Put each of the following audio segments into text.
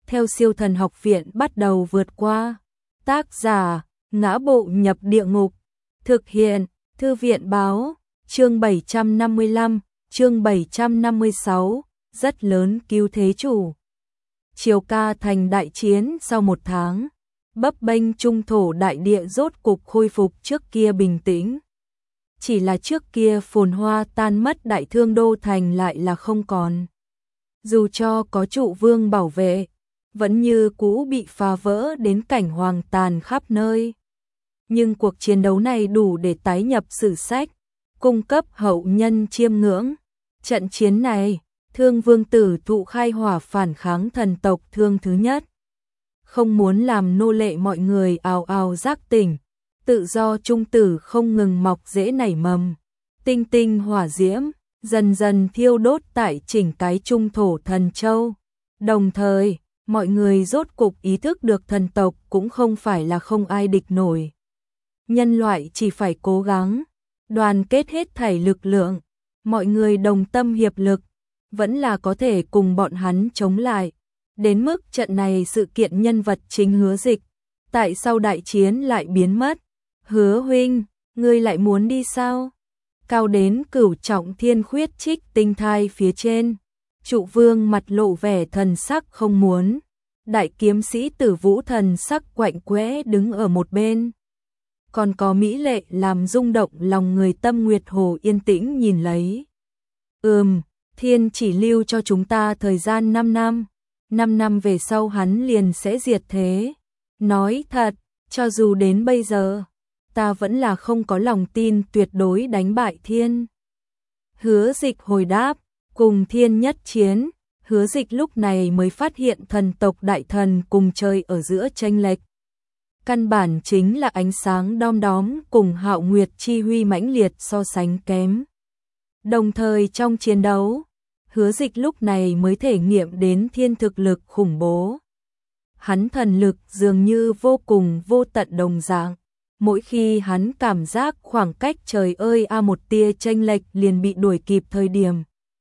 theo Siêu Thần Học Viện bắt đầu vượt qua. Tác giả: Ngã Bộ Nhập Địa Ngục. Thực hiện: Thư viện báo. Chương 755, chương 756, rất lớn cứu thế chủ. Triều Ca Thành đại chiến sau 1 tháng, bấp bênh trung thổ đại địa rốt cục khôi phục trước kia bình tĩnh. Chỉ là trước kia phồn hoa tan mất đại thương đô thành lại là không còn. Dù cho có trụ vương bảo vệ, vẫn như cũ bị phá vỡ đến cảnh hoang tàn khắp nơi. Nhưng cuộc chiến đấu này đủ để tái nhập sử sách, cung cấp hậu nhân chiêm ngưỡng. Trận chiến này, Thương Vương Tử Thụ khai hỏa phản kháng thần tộc Thương thứ nhất. Không muốn làm nô lệ mọi người ào ào giác tỉnh, tự do trung tử không ngừng mọc rễ nảy mầm. Tinh tinh hỏa diễm, dần dần thiêu đốt tại chỉnh cái trung thổ thần châu. Đồng thời, mọi người rốt cục ý thức được thần tộc cũng không phải là không ai địch nổi. Nhân loại chỉ phải cố gắng, đoàn kết hết thảy lực lượng, mọi người đồng tâm hiệp lực, vẫn là có thể cùng bọn hắn chống lại. Đến mức trận này sự kiện nhân vật chính Hứa Dịch, tại sau đại chiến lại biến mất. Hứa huynh, ngươi lại muốn đi sao? Cao đến cửu trọng thiên khuyết trích tinh thai phía trên, trụ vương mặt lộ vẻ thần sắc không muốn. Đại kiếm sĩ Tử Vũ thần sắc quạnh quẽ đứng ở một bên. Còn có mỹ lệ làm rung động lòng người Tâm Nguyệt Hồ yên tĩnh nhìn lấy. Thiên chỉ lưu cho chúng ta thời gian 5 năm. 5 năm về sau hắn liền sẽ diệt thế. Nói thật, cho dù đến bây giờ, ta vẫn là không có lòng tin tuyệt đối đánh bại Thiên. Hứa Dịch hồi đáp, cùng Thiên nhất chiến. Hứa Dịch lúc này mới phát hiện thần tộc đại thần cùng trời ở giữa chênh lệch. Căn bản chính là ánh sáng đom đóm cùng Hạo Nguyệt chi huy mãnh liệt so sánh kém. Đồng thời trong chiến đấu, Hứa Dịch lúc này mới thể nghiệm đến Thiên thực lực khủng bố. Hắn thần lực dường như vô cùng vô tận đồng dạng. Mỗi khi hắn cảm giác khoảng cách trời ơi một tia chênh lệch liền bị đuổi kịp thời điểm,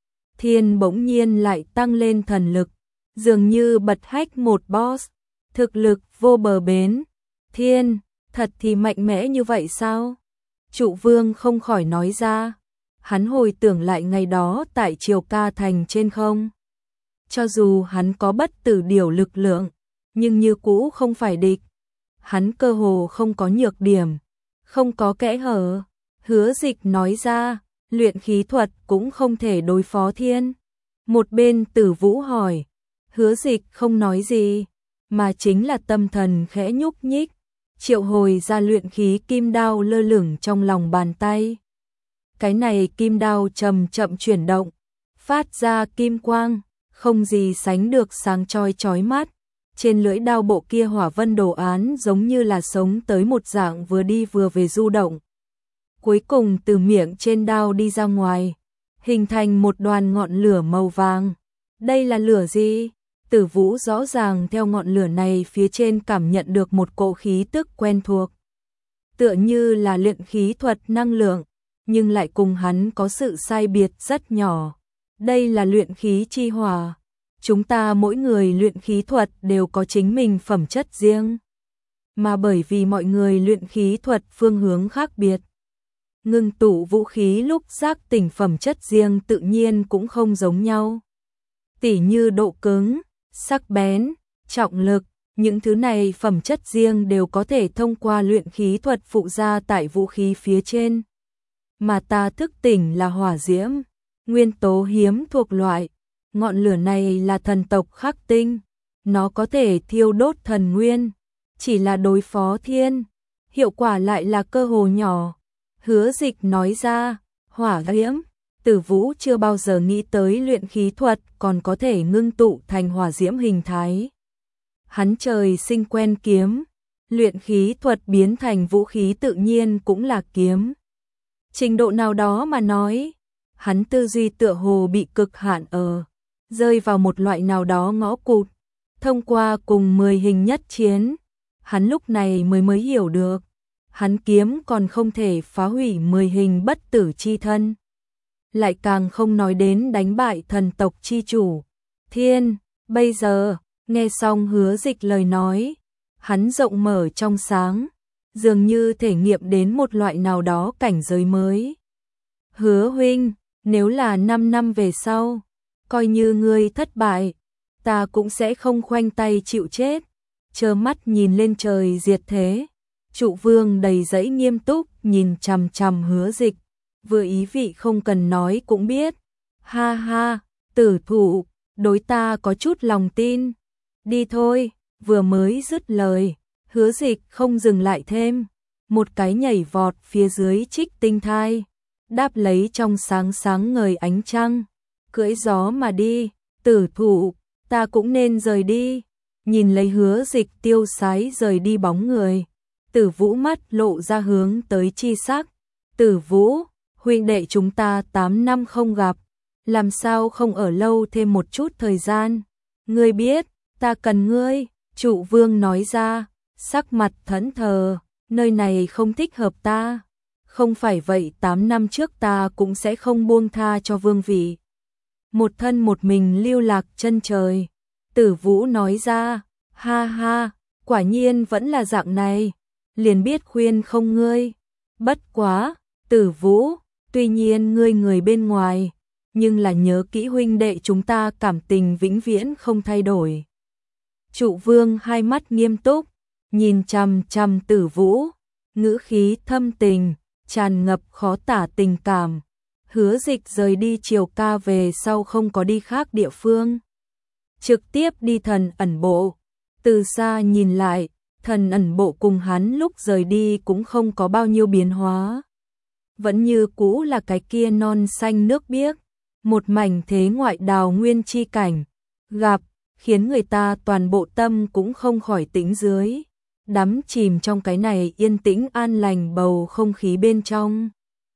Thiên bỗng nhiên lại tăng lên thần lực, dường như bật hách một boss, thực lực vô bờ bến. Thiên, thật thì mạnh mẽ như vậy sao? Trụ vương không khỏi nói ra. Hắn hồi tưởng lại ngày đó tại Triều Ca Thành trên không. Cho dù hắn có bất tử điểu lực lượng, nhưng như cũ không phải địch. Hắn cơ hồ không có nhược điểm, không có kẽ hở. Hứa Dịch nói ra, luyện khí thuật cũng không thể đối phó Thiên. Một bên Tử Vũ hỏi, Hứa Dịch không nói gì, mà chính là tâm thần khẽ nhúc nhích, triệu hồi ra luyện khí kim đao lơ lửng trong lòng bàn tay. Cái này kim đao chậm chậm chuyển động, phát ra kim quang, không gì sánh được sáng chói mắt. Trên lưỡi đao bộ kia hỏa vân đồ án giống như là sống tới một dạng vừa đi vừa về du động. Cuối cùng từ miệng trên đao đi ra ngoài, hình thành một đoàn ngọn lửa màu vàng. Đây là lửa gì? Tử Vũ rõ ràng theo ngọn lửa này phía trên cảm nhận được một cỗ khí tức quen thuộc. Tựa như là luyện khí thuật năng lượng, nhưng lại cùng hắn có sự sai biệt rất nhỏ. Đây là luyện khí chi hỏa. Chúng ta mỗi người luyện khí thuật đều có chính mình phẩm chất riêng. Mà bởi vì mọi người luyện khí thuật phương hướng khác biệt, ngưng tụ vũ khí lúc giác tỉnh phẩm chất riêng tự nhiên cũng không giống nhau. Tỉ như độ cứng, sắc bén, trọng lực, những thứ này phẩm chất riêng đều có thể thông qua luyện khí thuật phụ ra tại vũ khí phía trên. Mà ta thức tỉnh là hỏa diễm, nguyên tố hiếm thuộc loại. Ngọn lửa này là thần tộc khắc tinh, nó có thể thiêu đốt thần nguyên, chỉ là đối phó Thiên, hiệu quả lại là cơ hồ nhỏ. Hứa Dịch nói ra, hỏa diễm. Tử Vũ chưa bao giờ nghĩ tới luyện khí thuật còn có thể ngưng tụ thành hỏa diễm hình thái. Hắn trời sinh quen kiếm, luyện khí thuật biến thành vũ khí tự nhiên cũng là kiếm. Trình độ nào đó mà nói, hắn tư duy tựa hồ bị cực hạn rơi vào một loại nào đó ngõ cụt. Thông qua cùng 10 hình nhất chiến, hắn lúc này mới hiểu được, hắn kiếm còn không thể phá hủy 10 hình bất tử chi thân. Lại càng không nói đến đánh bại thần tộc chi chủ. Thiên, bây giờ, Nghe xong Hứa Dịch lời nói, hắn rộng mở trong sáng, dường như thể nghiệm đến một loại nào đó cảnh giới mới. Hứa huynh, nếu là 5 năm về sau, coi như ngươi thất bại, ta cũng sẽ không khoanh tay chịu chết. Trơ mắt nhìn lên trời diệt thế, Trụ Vương đầy dẫy nghiêm túc nhìn chằm chằm Hứa Dịch, vừa ý vị không cần nói cũng biết. Ha ha, tử thủ, đối ta có chút lòng tin. Đi thôi, vừa mới dứt lời, Hứa Dịch không dừng lại thêm, một cái nhảy vọt phía dưới Trích Tinh Thai, đáp lấy trong sáng sáng ngời ánh trăng, cưỡi gió mà đi. Tử thủ, ta cũng nên rời đi. Nhìn lấy Hứa Dịch tiêu sái rời đi bóng người, Tử Vũ mắt lộ ra hướng tới chi sắc. Tử Vũ, huynh đệ chúng ta 8 năm không gặp, làm sao không ở lâu thêm một chút thời gian? Ngươi biết, ta cần ngươi. Trụ Vương nói ra, sắc mặt thẫn thờ, nơi này không thích hợp ta. Không phải vậy 8 năm trước ta cũng sẽ không buông tha cho vương vị. Một thân một mình lưu lạc chân trời. Tử Vũ nói ra, ha ha, quả nhiên vẫn là dạng này, liền biết khuyên không ngươi. Bất quá, Tử Vũ, tuy nhiên ngươi người bên ngoài, nhưng là nhớ kỹ huynh đệ chúng ta cảm tình vĩnh viễn không thay đổi. Trụ Vương hai mắt nghiêm túc, nhìn chằm chằm Tử Vũ, ngữ khí thâm tình, tràn ngập khó tả tình cảm. Hứa Dịch rời đi Triều Ca về sau không có đi khác địa phương, trực tiếp đi Thần Ẩn Bộ. Từ xa nhìn lại, Thần Ẩn Bộ cùng hắn lúc rời đi cũng không có bao nhiêu biến hóa, vẫn như cũ là cái kia non xanh nước biếc, một mảnh thế ngoại đào nguyên chi cảnh, gặp khiến người ta toàn bộ tâm cũng không khỏi tĩnh dưới, đắm chìm trong cái này yên tĩnh an lành bầu không khí bên trong.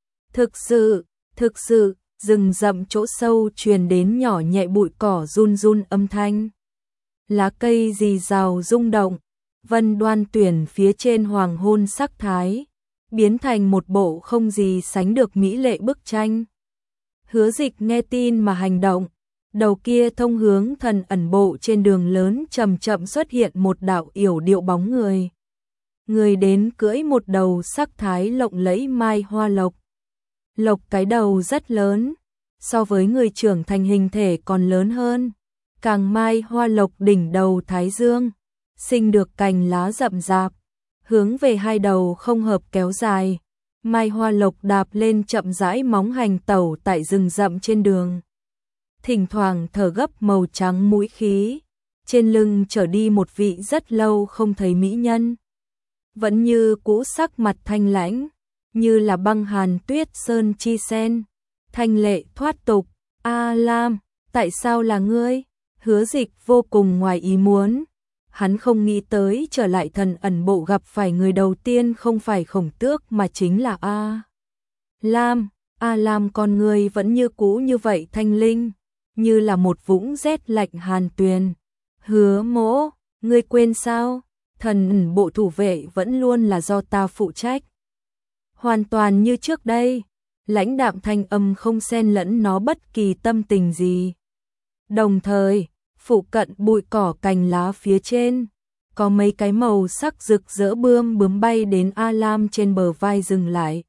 Thực sự, rừng rậm chỗ sâu truyền đến nhỏ nhẹ bụi cỏ run run âm thanh. Lá cây rì rào rung động, Vân Đoan Tuyển phía trên hoàng hôn sắc thái, biến thành một bộ không gì sánh được mỹ lệ bức tranh. Hứa Dịch nghe tin mà hành động, đầu kia thông hướng Thần Ẩn Bộ trên đường lớn chậm chậm xuất hiện một đạo yểu điệu bóng người. Người đến cưỡi một đầu sắc thái lộng lẫy mai hoa lộc. Lộc cái đầu rất lớn, so với người trưởng thành hình thể còn lớn hơn. Càng mai hoa lộc đỉnh đầu thái dương, sinh được cành lá rậm rạp, hướng về hai đầu không hợp kéo dài. Mai hoa lộc đạp lên chậm rãi móng hành tẩu tại rừng rậm trên đường. Thỉnh thoảng thở gấp màu trắng mũi khí, trên lưng chở đi một vị rất lâu không thấy mỹ nhân. Vẫn như cũ sắc mặt thanh lãnh, như là băng hàn tuyết sơn chi sen, thanh lệ thoát tục. A Lam, tại sao là ngươi? Hứa Dịch vô cùng ngoài ý muốn. Hắn không nghĩ tới trở lại Thần Ẩn Bộ gặp phải người đầu tiên không phải Khổng Tước mà chính là A Lam. A Lam con người vẫn như cũ như vậy thanh linh, như là một vũng rét lạnh hàn tuyền. Hứa Mỗ, ngươi quên sao? Thần Ẩn Bộ thủ vệ vẫn luôn là do ta phụ trách. Hoàn toàn như trước đây, lãnh đạm thanh âm không xen lẫn nó bất kỳ tâm tình gì. Đồng thời, phụ cận bụi cỏ cành lá phía trên, có mấy cái màu sắc rực rỡ bướm bay đến A Lam trên bờ vai dừng lại.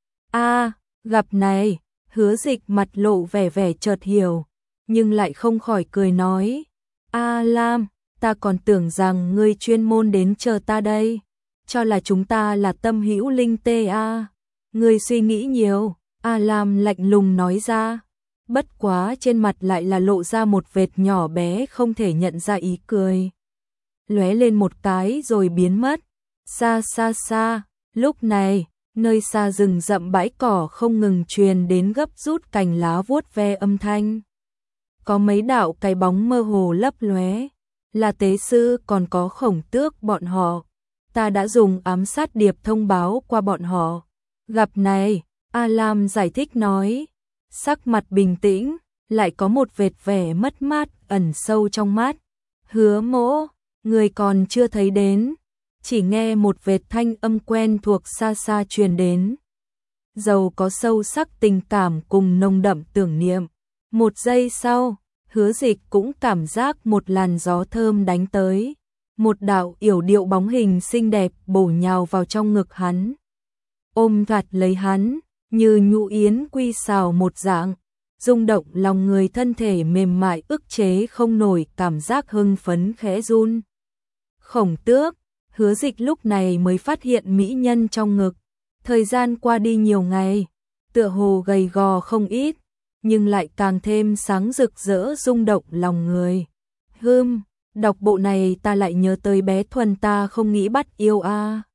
Gặp này, Hứa Dịch mặt lộ vẻ chợt hiểu, nhưng lại không khỏi cười nói. A Lam, ta còn tưởng rằng ngươi chuyên môn đến chờ ta đây, cho là chúng ta là tâm hữu linh tê a. Ngươi suy nghĩ nhiều. A Lam lạnh lùng nói ra, bất quá trên mặt lại là lộ ra một vệt nhỏ bé không thể nhận ra ý cười. Lóe lên một cái rồi biến mất. Xa, lúc này, nơi xa rừng rậm bãi cỏ không ngừng truyền đến gấp rút cành lá vuốt ve âm thanh. Có mấy đạo cái bóng mơ hồ lấp lóe, là tế sư còn có Khổng Tước bọn họ. Ta đã dùng ám sát điệp thông báo qua bọn họ. Gặp này, A Lam giải thích nói, sắc mặt bình tĩnh, lại có một vệt vẻ mất mát ẩn sâu trong mắt. Hứa Mỗ, người còn chưa thấy đến, chỉ nghe một vệt thanh âm quen thuộc xa xa truyền đến. Dầu có sâu sắc tình cảm cùng nồng đậm tưởng niệm. Một giây sau, Hứa Dịch cũng cảm giác một làn gió thơm đánh tới, một đạo yểu điệu bóng hình xinh đẹp bổ nhào vào trong ngực hắn. Ôm chặt lấy hắn, như nhũ yến quy xào một dạng, rung động lòng người, thân thể mềm mại ức chế không nổi cảm giác hưng phấn khẽ run. Khổng Tước, Hứa Dịch lúc này mới phát hiện mỹ nhân trong ngực. Thời gian qua đi nhiều ngày, tựa hồ gầy gò không ít, nhưng lại càng thêm sáng rực rỡ rung động lòng người. Đọc bộ này ta lại nhớ tới bé Thuần, ta không nghĩ bắt yêu a.